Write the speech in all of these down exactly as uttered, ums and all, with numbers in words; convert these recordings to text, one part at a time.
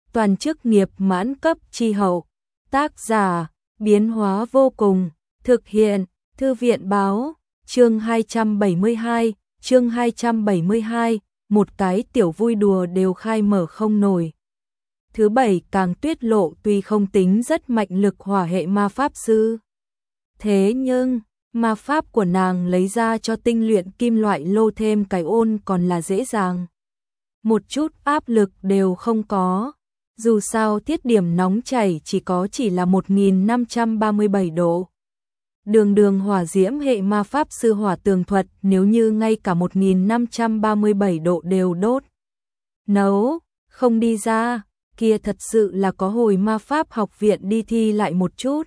toàn chức nghiệp mãn cấp chi hậu. Tác giả, biến hóa vô cùng, thực hiện, Thư viện báo, chương hai trăm bảy mươi hai, chương hai trăm bảy mươi hai, một cái tiểu vui đùa đều khai mở không nổi. Thứ bảy Càng Tuyết Lộ tuy không tính rất mạnh lực hỏa hệ ma pháp sư. Thế nhưng, ma pháp của nàng lấy ra cho tinh luyện kim loại lô thêm cái ôn còn là dễ dàng. Một chút áp lực đều không có. Dù sao thiết điểm nóng chảy chỉ có chỉ là một nghìn năm trăm ba mươi bảy độ. Đường đường hỏa diễm hệ ma pháp sư hỏa tường thuật nếu như ngay cả một nghìn năm trăm ba mươi bảy độ đều đốt. Nấu, không đi ra, kia thật sự là có hồi ma pháp học viện đi thi lại một chút.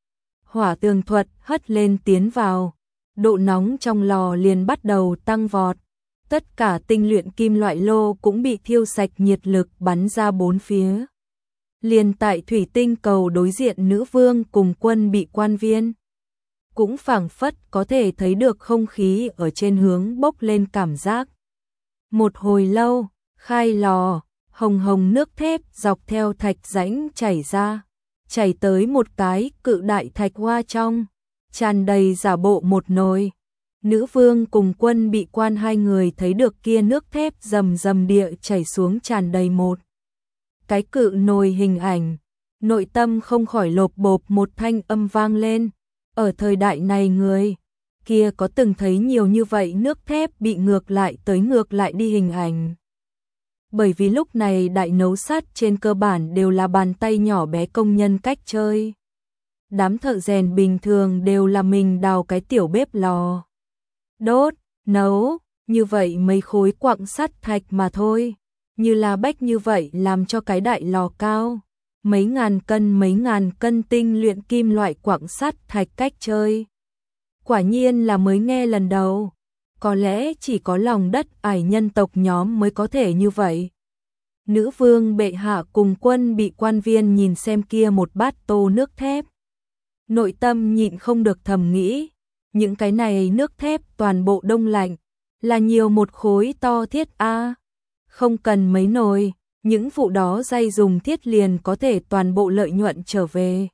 Hỏa tường thuật hất lên tiến vào, độ nóng trong lò liền bắt đầu tăng vọt. Tất cả tinh luyện kim loại lô cũng bị thiêu sạch nhiệt lực bắn ra bốn phía. Liền tại thủy tinh cầu đối diện nữ vương cùng quân bị quan viên. Cũng phảng phất có thể thấy được không khí ở trên hướng bốc lên cảm giác. Một hồi lâu, khai lò, hồng hồng nước thép dọc theo thạch rãnh chảy ra. Chảy tới một cái cự đại thạch hoa trong, tràn đầy giả bộ một nồi. Nữ vương cùng quân bị quan hai người thấy được kia nước thép rầm rầm địa chảy xuống tràn đầy một cái cự nồi hình ảnh, nội tâm không khỏi lộp bộp một thanh âm vang lên. Ở thời đại này người kia có từng thấy nhiều như vậy nước thép bị ngược lại tới ngược lại đi hình ảnh. Bởi vì lúc này đại nấu sắt trên cơ bản đều là bàn tay nhỏ bé công nhân cách chơi. Đám thợ rèn bình thường đều là mình đào cái tiểu bếp lò. Đốt, nấu, như vậy mấy khối quặng sắt thạch mà thôi. Như là bách như vậy làm cho cái đại lò cao. Mấy ngàn cân mấy ngàn cân tinh luyện kim loại quặng sắt thạch cách chơi. Quả nhiên là mới nghe lần đầu. Có lẽ chỉ có lòng đất ải nhân tộc nhóm mới có thể như vậy. Nữ vương bệ hạ cùng quân bị quan viên nhìn xem kia một bát tô nước thép. Nội tâm nhịn không được thầm nghĩ. Những cái này nước thép toàn bộ đông lạnh. Là nhiều một khối to thiết a. Không cần mấy nồi. Những vụ đó dây dùng thiết liền có thể toàn bộ lợi nhuận trở về.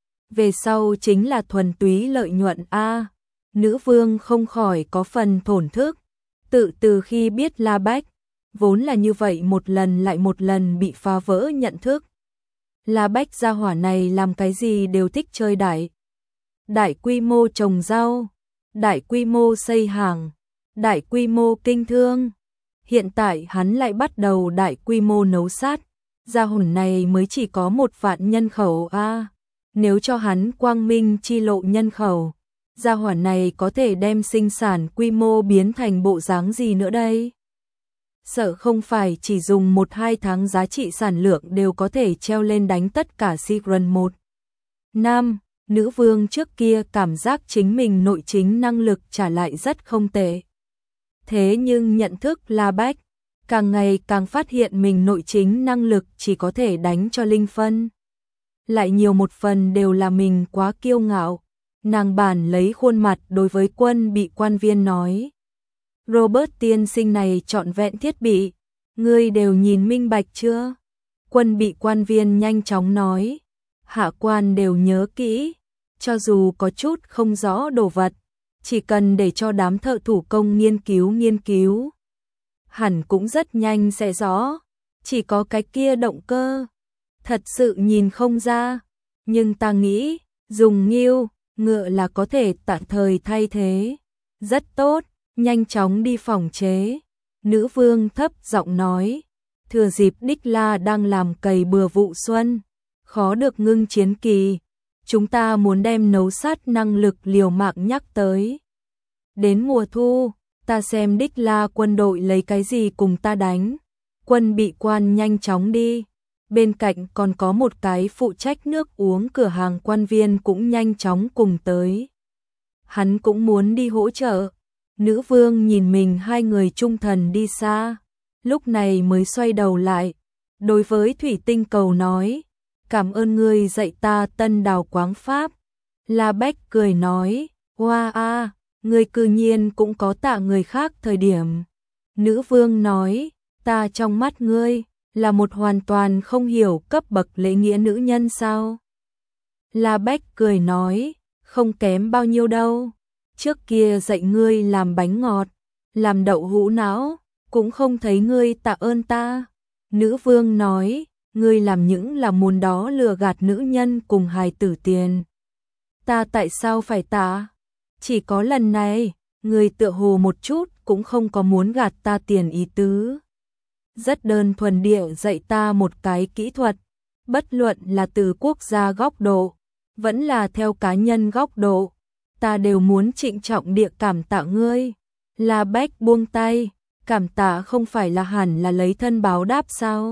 Về sau chính là thuần túy lợi nhuận a. Nữ vương không khỏi có phần thổn thức. Tự từ khi biết La Bách, vốn là như vậy một lần lại một lần bị phá vỡ nhận thức. La Bách gia hỏa này làm cái gì đều thích chơi đại. Đại quy mô trồng rau, đại quy mô xây hàng, đại quy mô kinh thương. Hiện tại hắn lại bắt đầu đại quy mô nấu sắt. Gia hỏa này mới chỉ có một vạn nhân khẩu a. Nếu cho hắn quang minh chi lộ nhân khẩu, gia hỏa này có thể đem sinh sản quy mô biến thành bộ dáng gì nữa đây? Sợ không phải chỉ dùng một hai tháng giá trị sản lượng đều có thể treo lên đánh tất cả Sigrun một. Năm, nữ vương trước kia cảm giác chính mình nội chính năng lực trả lại rất không tệ. Thế nhưng nhận thức La Bách, càng ngày càng phát hiện mình nội chính năng lực chỉ có thể đánh cho linh phân. Lại nhiều một phần đều là mình quá kiêu ngạo. Nàng bản lấy khuôn mặt đối với quân bị quan viên nói. Robert tiên sinh này trọn vẹn thiết bị, ngươi đều nhìn minh bạch chưa? Quân bị quan viên nhanh chóng nói. Hạ quan đều nhớ kỹ, cho dù có chút không rõ đồ vật, chỉ cần để cho đám thợ thủ công nghiên cứu nghiên cứu. Hẳn cũng rất nhanh sẽ rõ, chỉ có cái kia động cơ. Thật sự nhìn không ra, nhưng ta nghĩ, dùng nghiêu, ngựa là có thể tạm thời thay thế. Rất tốt, nhanh chóng đi phòng chế. Nữ vương thấp giọng nói, thừa dịp Đích La đang làm cày bừa vụ xuân, khó được ngưng chiến kỳ. Chúng ta muốn đem nấu sắt năng lực liều mạng nhắc tới. Đến mùa thu, ta xem Đích La quân đội lấy cái gì cùng ta đánh. Quân bị quan nhanh chóng đi. Bên cạnh còn có một cái phụ trách nước uống cửa hàng quan viên cũng nhanh chóng cùng tới. Hắn cũng muốn đi hỗ trợ. Nữ vương nhìn mình hai người trung thần đi xa, lúc này mới xoay đầu lại. Đối với thủy tinh cầu nói, cảm ơn ngươi dạy ta tân đào quáng pháp. La Bách cười nói, hoa a, ngươi cư nhiên cũng có tạ người khác thời điểm. Nữ vương nói, ta trong mắt ngươi, là một hoàn toàn không hiểu cấp bậc lễ nghĩa nữ nhân sao? La Bách cười nói, không kém bao nhiêu đâu. Trước kia dạy ngươi làm bánh ngọt, làm đậu hũ não, cũng không thấy ngươi tạ ơn ta. Nữ vương nói, ngươi làm những là muốn đó lừa gạt nữ nhân cùng hài tử tiền. Ta tại sao phải tạ? Chỉ có lần này, ngươi tựa hồ một chút cũng không có muốn gạt ta tiền ý tứ. Rất đơn thuần địa dạy ta một cái kỹ thuật, bất luận là từ quốc gia góc độ, vẫn là theo cá nhân góc độ, ta đều muốn trịnh trọng địa cảm tạ ngươi. La Bách buông tay, cảm tạ không phải là hẳn là lấy thân báo đáp sao?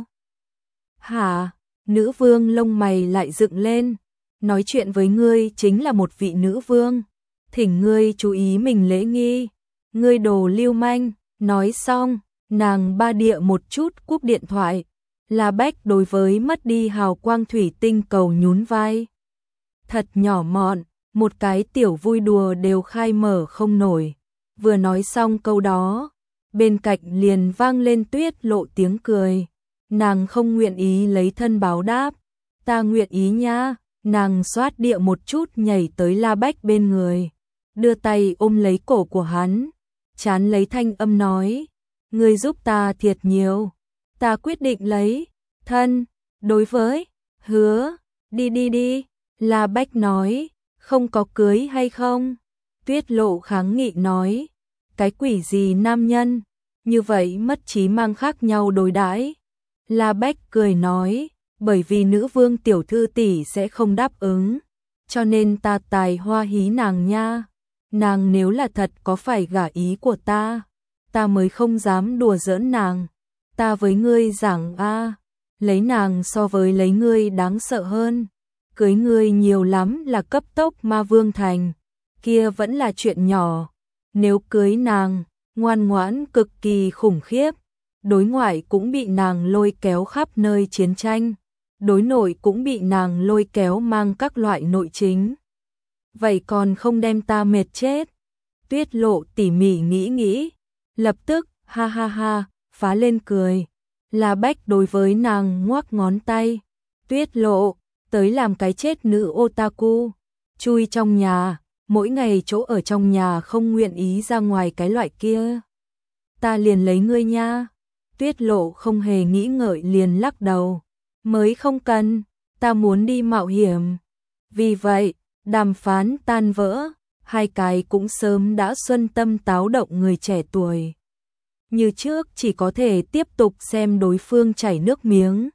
Hả? Nữ vương lông mày lại dựng lên, nói chuyện với ngươi chính là một vị nữ vương, thỉnh ngươi chú ý mình lễ nghi, ngươi đồ lưu manh. Nói xong, nàng ba địa một chút cúp điện thoại. La Bách đối với mất đi hào quang thủy tinh cầu nhún vai. Thật nhỏ mọn, một cái tiểu vui đùa đều khai mở không nổi. Vừa nói xong câu đó, bên cạnh liền vang lên Tuyết Lộ tiếng cười. Nàng không nguyện ý lấy thân báo đáp, ta nguyện ý nha. Nàng xoát địa một chút nhảy tới La Bách bên người, đưa tay ôm lấy cổ của hắn, chán lấy thanh âm nói, ngươi giúp ta thiệt nhiều, ta quyết định lấy thân đối với hứa, đi đi đi. La Bách nói, không có cưới hay không? Tuyết Lộ kháng nghị nói, cái quỷ gì nam nhân, như vậy mất trí mang khác nhau đối đãi. La Bách cười nói, bởi vì nữ vương tiểu thư tỷ sẽ không đáp ứng, cho nên ta tài hoa hí nàng nha. Nàng nếu là thật có phải gả ý của ta, ta mới không dám đùa giỡn nàng. Ta với ngươi giảng a, lấy nàng so với lấy ngươi đáng sợ hơn. Cưới ngươi nhiều lắm là cấp tốc ma vương thành, kia vẫn là chuyện nhỏ. Nếu cưới nàng, ngoan ngoãn cực kỳ khủng khiếp, đối ngoại cũng bị nàng lôi kéo khắp nơi chiến tranh, đối nội cũng bị nàng lôi kéo mang các loại nội chính. Vậy còn không đem ta mệt chết? Tuyết Lộ tỉ mỉ nghĩ nghĩ, lập tức ha ha ha phá lên cười. La Bách đối với nàng ngoắc ngón tay, Tuyết Lộ, tới làm cái chết nữ otaku, chui trong nhà, mỗi ngày chỗ ở trong nhà không nguyện ý ra ngoài cái loại kia. Ta liền lấy ngươi nha. Tuyết Lộ không hề nghĩ ngợi liền lắc đầu, mới không cần, ta muốn đi mạo hiểm. Vì vậy, đàm phán tan vỡ, hai cái cũng sớm đã xuân tâm táo động người trẻ tuổi. Như trước chỉ có thể tiếp tục xem đối phương chảy nước miếng,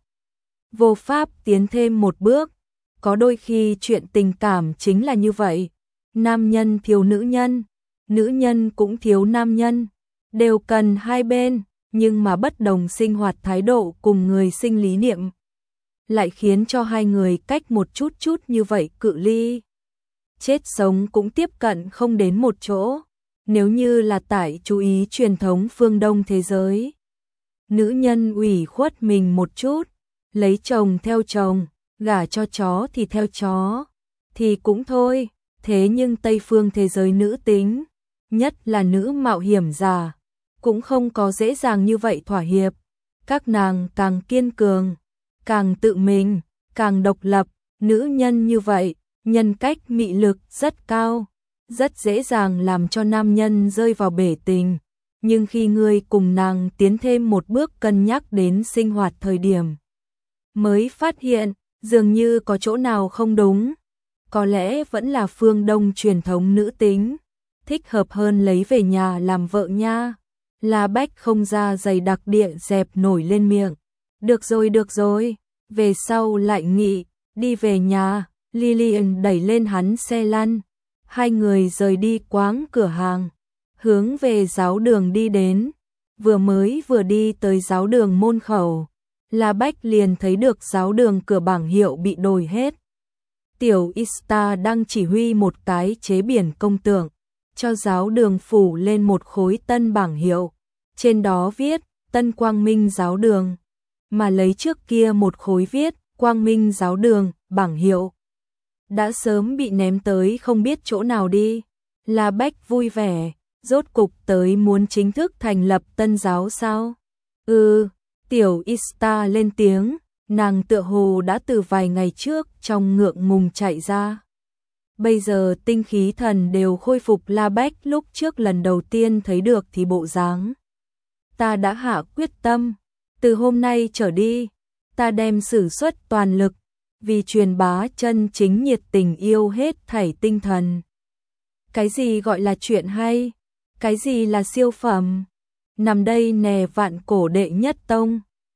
vô pháp tiến thêm một bước. Có đôi khi chuyện tình cảm chính là như vậy, nam nhân thiếu nữ nhân, nữ nhân cũng thiếu nam nhân, đều cần hai bên, nhưng mà bất đồng sinh hoạt thái độ cùng người sinh lý niệm, lại khiến cho hai người cách một chút chút như vậy cự ly. Chết sống cũng tiếp cận không đến một chỗ, nếu như là tại chú ý truyền thống phương Đông thế giới. Nữ nhân ủy khuất mình một chút, lấy chồng theo chồng, gả cho chó thì theo chó, thì cũng thôi. Thế nhưng Tây phương thế giới nữ tính, nhất là nữ mạo hiểm giả, cũng không có dễ dàng như vậy thỏa hiệp. Các nàng càng kiên cường, càng tự mình, càng độc lập. Nữ nhân như vậy, nhân cách mị lực rất cao, rất dễ dàng làm cho nam nhân rơi vào bể tình. Nhưng khi ngươi cùng nàng tiến thêm một bước cân nhắc đến sinh hoạt thời điểm, mới phát hiện, dường như có chỗ nào không đúng. Có lẽ vẫn là phương Đông truyền thống nữ tính, thích hợp hơn lấy về nhà làm vợ nha. La Bách không ra dày đặc địa dẹp nổi lên miệng. Được rồi được rồi, về sau lại nghị, đi về nhà. Lillian đẩy lên hắn xe lăn. Hai người rời đi quán cửa hàng, hướng về giáo đường đi đến. Vừa mới vừa đi tới giáo đường môn khẩu, La Bách liền thấy được giáo đường cửa bảng hiệu bị đổi hết. Tiểu Ista đang chỉ huy một cái chế biển công tượng, cho giáo đường phủ lên một khối tân bảng hiệu. Trên đó viết, Tân Quang Minh giáo đường, mà lấy trước kia một khối viết, Quang Minh giáo đường, bảng hiệu đã sớm bị ném tới không biết chỗ nào đi. La Bách vui vẻ, rốt cục tới muốn chính thức thành lập tân giáo sao? Ừ, Tiểu Ista lên tiếng, nàng tựa hồ đã từ vài ngày trước trong ngượng ngùng chạy ra. Bây giờ tinh khí thần đều khôi phục. La Bách lúc trước lần đầu tiên thấy được thì bộ dáng. Ta đã hạ quyết tâm, từ hôm nay trở đi, ta đem sử xuất toàn lực, vì truyền bá chân chính nhiệt tình yêu hết thảy tinh thần. Cái gì gọi là chuyện hay? Cái gì là siêu phẩm? Nằm đây nè vạn cổ đệ nhất tông.